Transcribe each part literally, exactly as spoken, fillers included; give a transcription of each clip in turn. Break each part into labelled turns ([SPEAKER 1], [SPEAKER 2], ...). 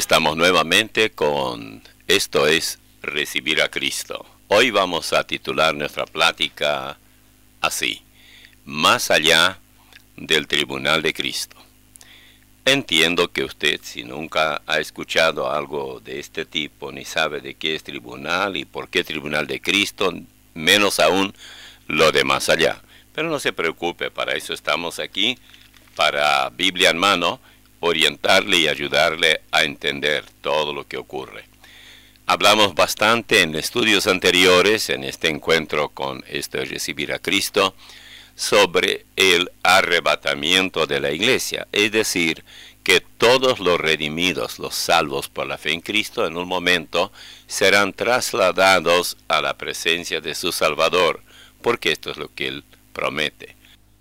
[SPEAKER 1] estamos nuevamente con Esto es Recibir a Cristo. Hoy vamos a titular nuestra plática así: Más allá del Tribunal de Cristo. Entiendo que usted, si nunca ha escuchado algo de este tipo, ni sabe de qué es tribunal y por qué Tribunal de Cristo, menos aún lo de más allá. Pero no se preocupe, para eso estamos aquí, para Biblia en mano, orientarle y ayudarle a entender todo lo que ocurre. Hablamos bastante en estudios anteriores, en este encuentro con Esto es Recibir a Cristo, sobre el arrebatamiento de la iglesia, es decir, que todos los redimidos, los salvos por la fe en Cristo, en un momento serán trasladados a la presencia de su Salvador, porque esto es lo que Él promete.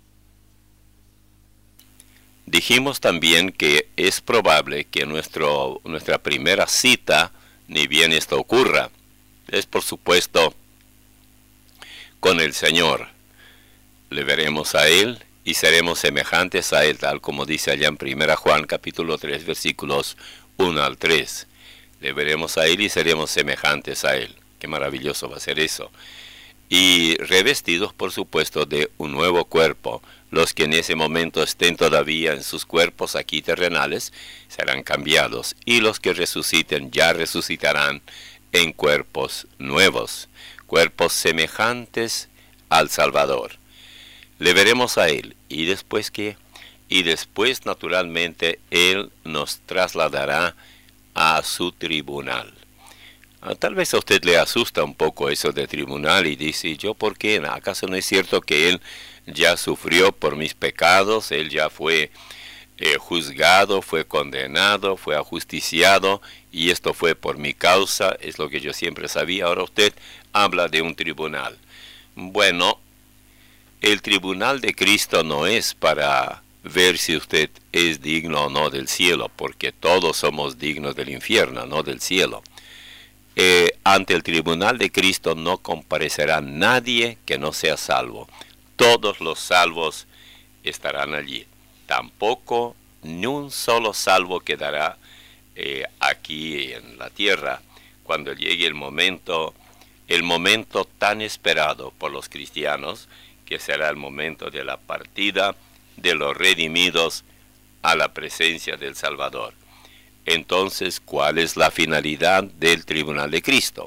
[SPEAKER 1] Dijimos también que es probable que nuestro, nuestra primera cita, ni bien esto ocurra, es por supuesto con el Señor. Le veremos a Él y seremos semejantes a Él, tal como dice allá en primera Juan capítulo tres, versículos uno al tres. Le veremos a Él y seremos semejantes a Él. Qué maravilloso va a ser eso. Y revestidos, por supuesto, de un nuevo cuerpo. Los que en ese momento estén todavía en sus cuerpos aquí terrenales serán cambiados, y los que resuciten ya resucitarán en cuerpos nuevos, cuerpos semejantes al Salvador. Le veremos a Él, y después ¿qué? Y después, naturalmente, Él nos trasladará a su tribunal. Ah, tal vez a usted le asusta un poco eso de tribunal y dice, ¿yo por qué? ¿Acaso no es cierto que Él ya sufrió por mis pecados? Él ya fue eh, juzgado, fue condenado, fue ajusticiado, y esto fue por mi causa, es lo que yo siempre sabía. Ahora usted habla de un tribunal. Bueno, el tribunal de Cristo no es para ver si usted es digno o no del cielo, porque todos somos dignos del infierno, no del cielo. Eh, ante el tribunal de Cristo no comparecerá nadie que no sea salvo. Todos los salvos estarán allí. Tampoco ni un solo salvo quedará eh, aquí en la tierra cuando llegue el momento, el momento tan esperado por los cristianos, que será el momento de la partida de los redimidos a la presencia del Salvador. Entonces, ¿cuál es la finalidad del tribunal de Cristo?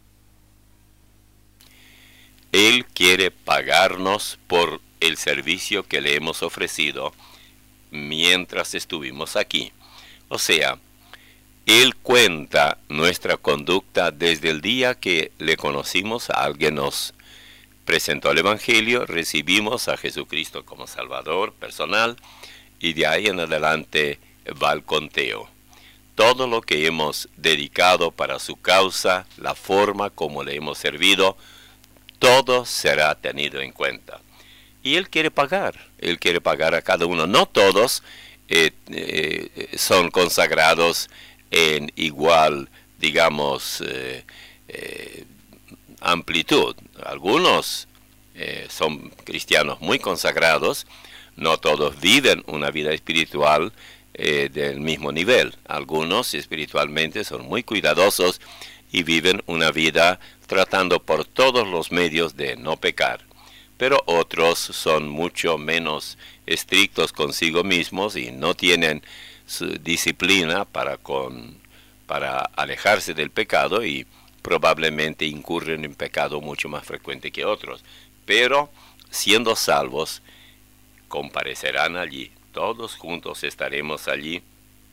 [SPEAKER 1] Él quiere pagarnos por el servicio que le hemos ofrecido mientras estuvimos aquí. O sea, Él cuenta nuestra conducta desde el día que le conocimos, a alguien nos presentó el Evangelio, recibimos a Jesucristo como Salvador personal, y de ahí en adelante va el conteo. Todo lo que hemos dedicado para su causa, la forma como le hemos servido, todo será tenido en cuenta. Y Él quiere pagar, Él quiere pagar a cada uno. No todos eh, eh, son consagrados en igual, digamos, eh, eh, amplitud. Algunos eh, son cristianos muy consagrados, no todos viven una vida espiritual eh, del mismo nivel. Algunos espiritualmente son muy cuidadosos y viven una vida tratando por todos los medios de no pecar. Pero otros son mucho menos estrictos consigo mismos y no tienen su disciplina para, con, para alejarse del pecado, y probablemente incurren en pecado mucho más frecuente que otros. Pero, siendo salvos, comparecerán allí. Todos juntos estaremos allí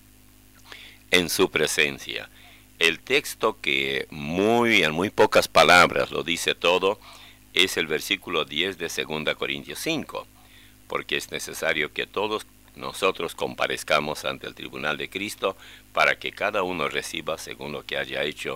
[SPEAKER 1] en su presencia. El texto que muy, en muy pocas palabras lo dice todo es el versículo diez de segunda Corintios cinco, porque es necesario que todos nosotros comparezcamos ante el tribunal de Cristo para que cada uno reciba según lo que haya hecho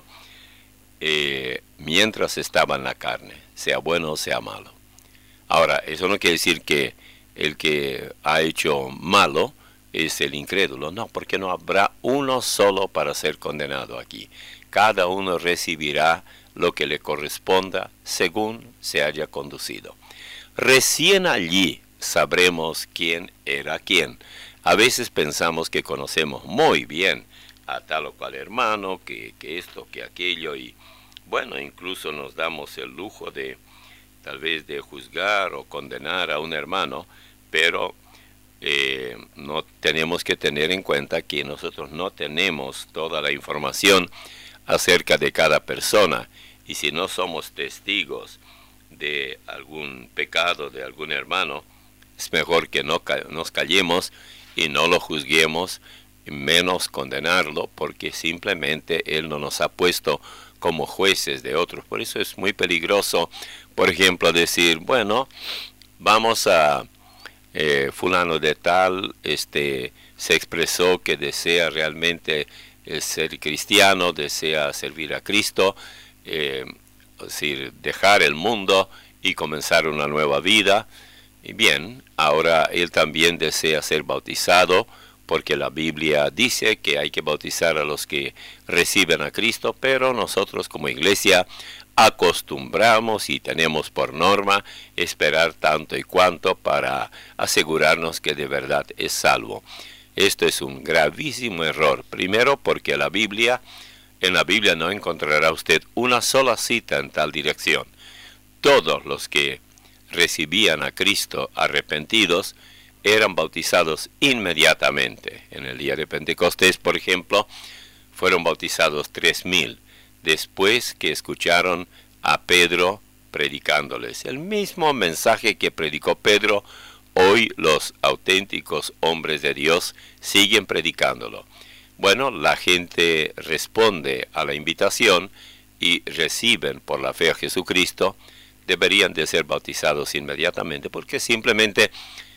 [SPEAKER 1] eh, mientras estaba en la carne, sea bueno o sea malo. Ahora, eso no quiere decir que el que ha hecho malo es el incrédulo. No, porque no habrá uno solo para ser condenado aquí. Cada uno recibirá lo que le corresponda según se haya conducido. Recién allí sabremos quién era quién. A veces pensamos que conocemos muy bien a tal o cual hermano, que, que esto, que aquello, y bueno, incluso nos damos el lujo de tal vez de juzgar o condenar a un hermano, pero eh, no tenemos que tener en cuenta que nosotros no tenemos toda la información acerca de cada persona, y si no somos testigos de algún pecado de algún hermano, es mejor que no nos callemos y no lo juzguemos, menos condenarlo, porque simplemente Él no nos ha puesto como jueces de otros. Por eso es muy peligroso, por ejemplo, decir, bueno, vamos a eh, fulano de tal, este, se expresó que desea realmente eh, ser cristiano, desea servir a Cristo, eh, es decir, dejar el mundo y comenzar una nueva vida. Y bien, ahora él también desea ser bautizado, porque la Biblia dice que hay que bautizar a los que reciben a Cristo, pero nosotros como iglesia acostumbramos y tenemos por norma esperar tanto y cuanto para asegurarnos que de verdad es salvo. Esto es un gravísimo error. Primero, porque la Biblia, en la Biblia no encontrará usted una sola cita en tal dirección. Todos los que recibían a Cristo arrepentidos eran bautizados inmediatamente. En el día de Pentecostés, por ejemplo, fueron bautizados tres mil, después que escucharon a Pedro predicándoles. El mismo mensaje que predicó Pedro, hoy los auténticos hombres de Dios siguen predicándolo. Bueno, la gente responde a la invitación y reciben por la fe a Jesucristo. Deberían de ser bautizados inmediatamente, porque simplemente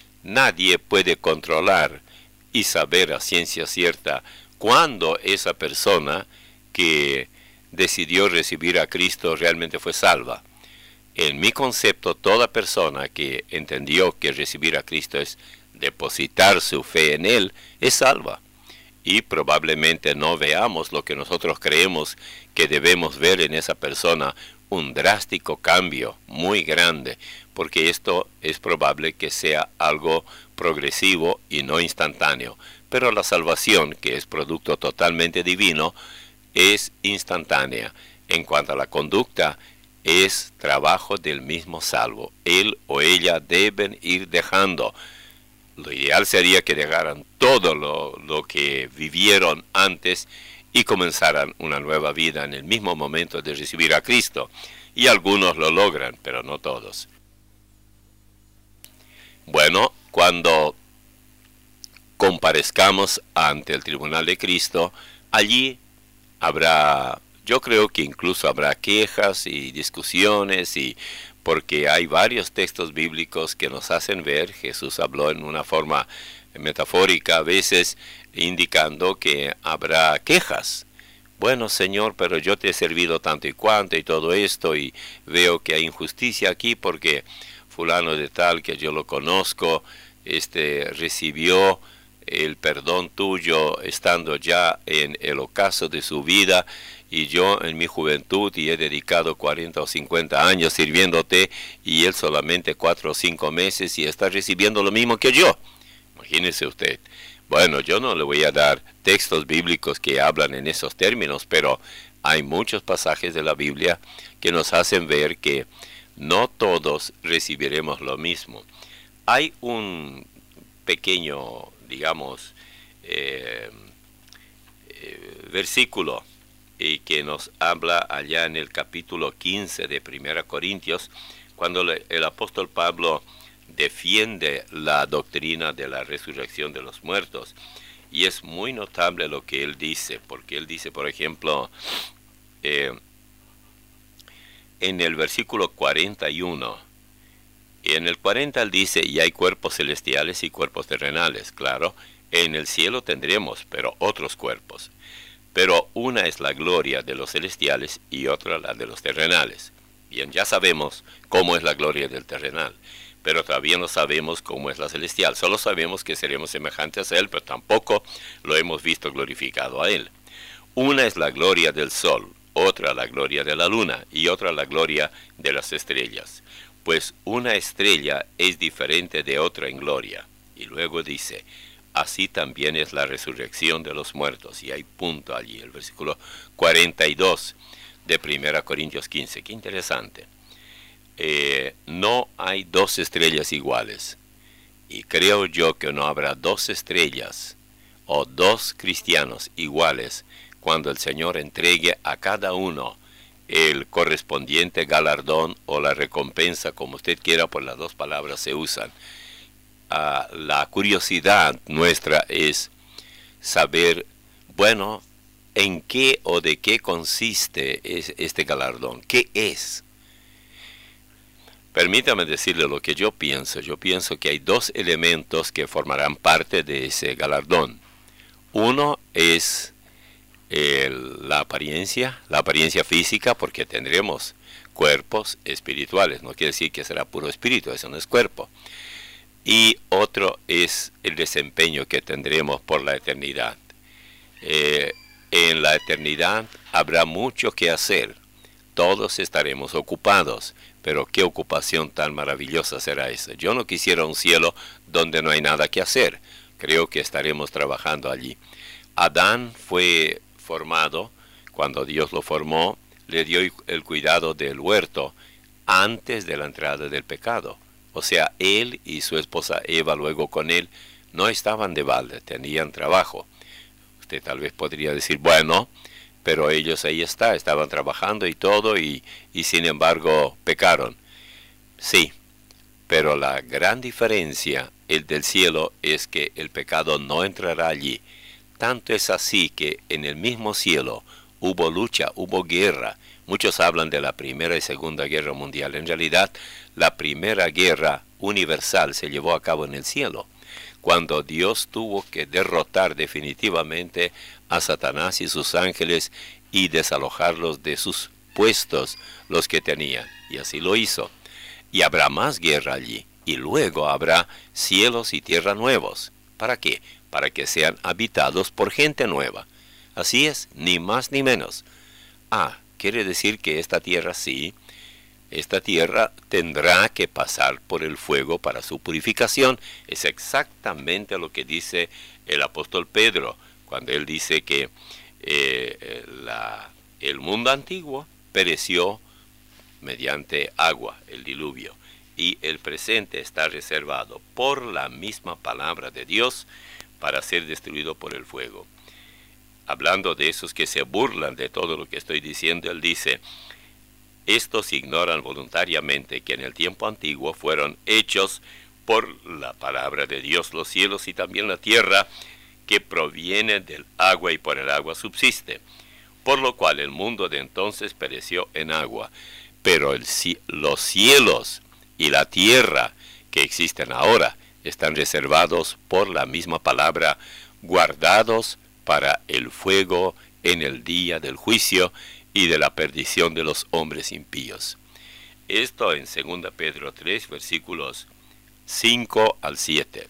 [SPEAKER 1] nadie puede controlar y saber a ciencia cierta cuándo esa persona que decidió recibir a Cristo realmente fue salva. En mi concepto, toda persona que entendió que recibir a Cristo es depositar su fe en Él, es salva. Y probablemente no veamos lo que nosotros creemos que debemos ver en esa persona, un drástico cambio muy grande, porque esto es probable que sea algo progresivo y no instantáneo. Pero la salvación, que es producto totalmente divino, es instantánea. En cuanto a la conducta, es trabajo del mismo salvo. Él o ella deben ir dejando. Lo ideal sería que dejaran todo lo, lo que vivieron antes y comenzaran una nueva vida en el mismo momento de recibir a Cristo. Y algunos lo logran, pero no todos. Bueno, cuando comparezcamos ante el tribunal de Cristo, allí habrá, yo creo que incluso habrá quejas y discusiones, y porque hay varios textos bíblicos que nos hacen ver, Jesús habló en una forma metafórica a veces, indicando que habrá quejas. Bueno, Señor, pero yo te he servido tanto y cuanto y todo esto, y veo que hay injusticia aquí porque fulano de tal, que yo lo conozco, este recibió el perdón tuyo estando ya en el ocaso de su vida, y yo en mi juventud y he dedicado cuarenta o cincuenta años sirviéndote, y él solamente cuatro o cinco meses y está recibiendo lo mismo que yo. Imagínese usted. Bueno, yo no le voy a dar textos bíblicos que hablan en esos términos, pero hay muchos pasajes de la Biblia que nos hacen ver que no todos recibiremos lo mismo. Hay un pequeño, digamos, eh, eh, versículo y que nos habla allá en el capítulo quince de Primera Corintios, cuando le, el apóstol Pablo defiende la doctrina de la resurrección de los muertos. Y es muy notable lo que él dice, porque él dice, por ejemplo, eh, en el versículo cuarenta y uno, en el cuarenta él dice, y hay cuerpos celestiales y cuerpos terrenales. Claro, en el cielo tendremos, pero otros cuerpos. Pero una es la gloria de los celestiales y otra la de los terrenales. Bien, ya sabemos cómo es la gloria del terrenal, pero todavía no sabemos cómo es la celestial. Solo sabemos que seremos semejantes a Él, pero tampoco lo hemos visto glorificado a Él. Una es la gloria del sol, otra la gloria de la luna y otra la gloria de las estrellas. Pues una estrella es diferente de otra en gloria. Y luego dice, así también es la resurrección de los muertos. Y hay punto allí, el versículo cuarenta y dos de primera Corintios quince. Qué interesante. Eh, no hay dos estrellas iguales. Y creo yo que no habrá dos estrellas o dos cristianos iguales cuando el Señor entregue a cada uno el correspondiente galardón o la recompensa, como usted quiera, por las dos palabras se usan. Uh, la curiosidad nuestra es saber, bueno, en qué o de qué consiste es este galardón, qué es. Permítame decirle lo que yo pienso. Yo pienso que hay dos elementos que formarán parte de ese galardón. Uno es el, la apariencia, la apariencia física, porque tendremos cuerpos espirituales. No quiere decir que será puro espíritu, eso no es cuerpo. Y otro es el desempeño que tendremos por la eternidad. Eh, en la eternidad habrá mucho que hacer. Todos estaremos ocupados. Pero qué ocupación tan maravillosa será esa. Yo no quisiera un cielo donde no hay nada que hacer. Creo que estaremos trabajando allí. Adán fue formado, cuando Dios lo formó, le dio el cuidado del huerto antes de la entrada del pecado. O sea, él y su esposa Eva luego con él no estaban de balde, tenían trabajo. Usted tal vez podría decir, bueno, pero ellos ahí está, estaban trabajando y todo, y, y sin embargo pecaron. Sí, pero la gran diferencia el del cielo es que el pecado no entrará allí. Tanto es así que en el mismo cielo hubo lucha, hubo guerra. Muchos hablan de la Primera y Segunda Guerra Mundial. En realidad, la Primera Guerra Universal se llevó a cabo en el cielo, cuando Dios tuvo que derrotar definitivamente a Satanás y sus ángeles y desalojarlos de sus puestos, los que tenían. Y así lo hizo. Y habrá más guerra allí. Y luego habrá cielos y tierra nuevos. ¿Para qué? Para que sean habitados por gente nueva. Así es, ni más ni menos. Ah, quiere decir que esta tierra sí, esta tierra tendrá que pasar por el fuego para su purificación. Es exactamente lo que dice el apóstol Pedro, cuando él dice que eh, la, el mundo antiguo pereció mediante agua, el diluvio, y el presente está reservado por la misma palabra de Dios para ser destruido por el fuego. Hablando de esos que se burlan de todo lo que estoy diciendo, él dice: estos ignoran voluntariamente que en el tiempo antiguo fueron hechos por la palabra de Dios los cielos y también la tierra, que proviene del agua y por el agua subsiste, por lo cual el mundo de entonces pereció en agua. Pero el, los cielos y la tierra que existen ahora están reservados por la misma palabra, guardados para el fuego en el día del juicio y de la perdición de los hombres impíos. Esto en segunda Pedro tres, versículos cinco al siete.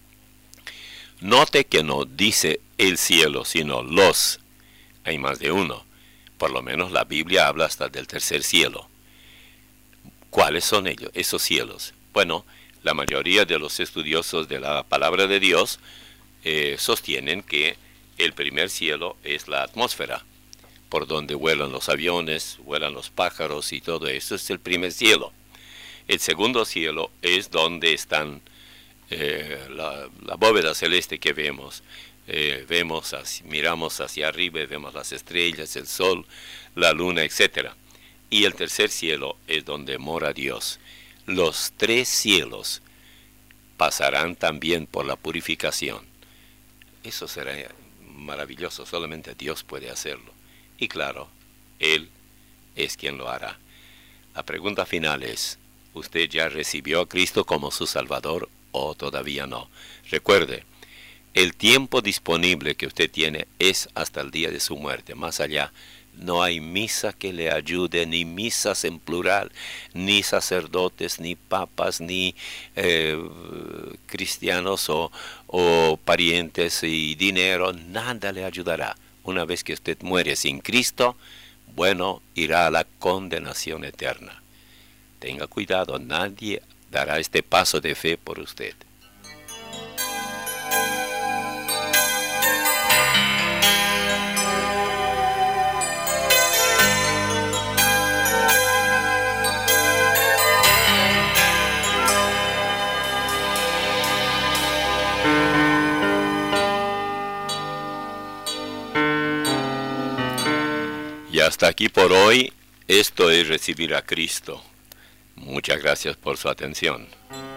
[SPEAKER 1] Note que no dice el cielo, sino los. Hay más de uno. Por lo menos la Biblia habla hasta del tercer cielo. ¿Cuáles son ellos, esos cielos? Bueno, la mayoría de los estudiosos de la palabra de Dios eh, sostienen que el primer cielo es la atmósfera, por donde vuelan los aviones, vuelan los pájaros y todo eso es el primer cielo. El segundo cielo es donde están eh, la, la bóveda celeste que vemos. Eh, vemos, hacia, miramos hacia arriba y vemos las estrellas, el sol, la luna, etcétera. Y el tercer cielo es donde mora Dios. Los tres cielos pasarán también por la purificación. Eso será maravilloso, solamente Dios puede hacerlo. Y claro, Él es quien lo hará. La pregunta final es: ¿usted ya recibió a Cristo como su Salvador o todavía no? Recuerde, el tiempo disponible que usted tiene es hasta el día de su muerte. Más allá, no hay misa que le ayude, ni misas en plural, ni sacerdotes, ni papas, ni eh, cristianos o, o parientes y dinero. Nada le ayudará. Una vez que usted muere sin Cristo, bueno, irá a la condenación eterna. Tenga cuidado, nadie dará este paso de fe por usted. hasta aquí por hoy. Esto es Recibir a Cristo. Muchas gracias por su atención.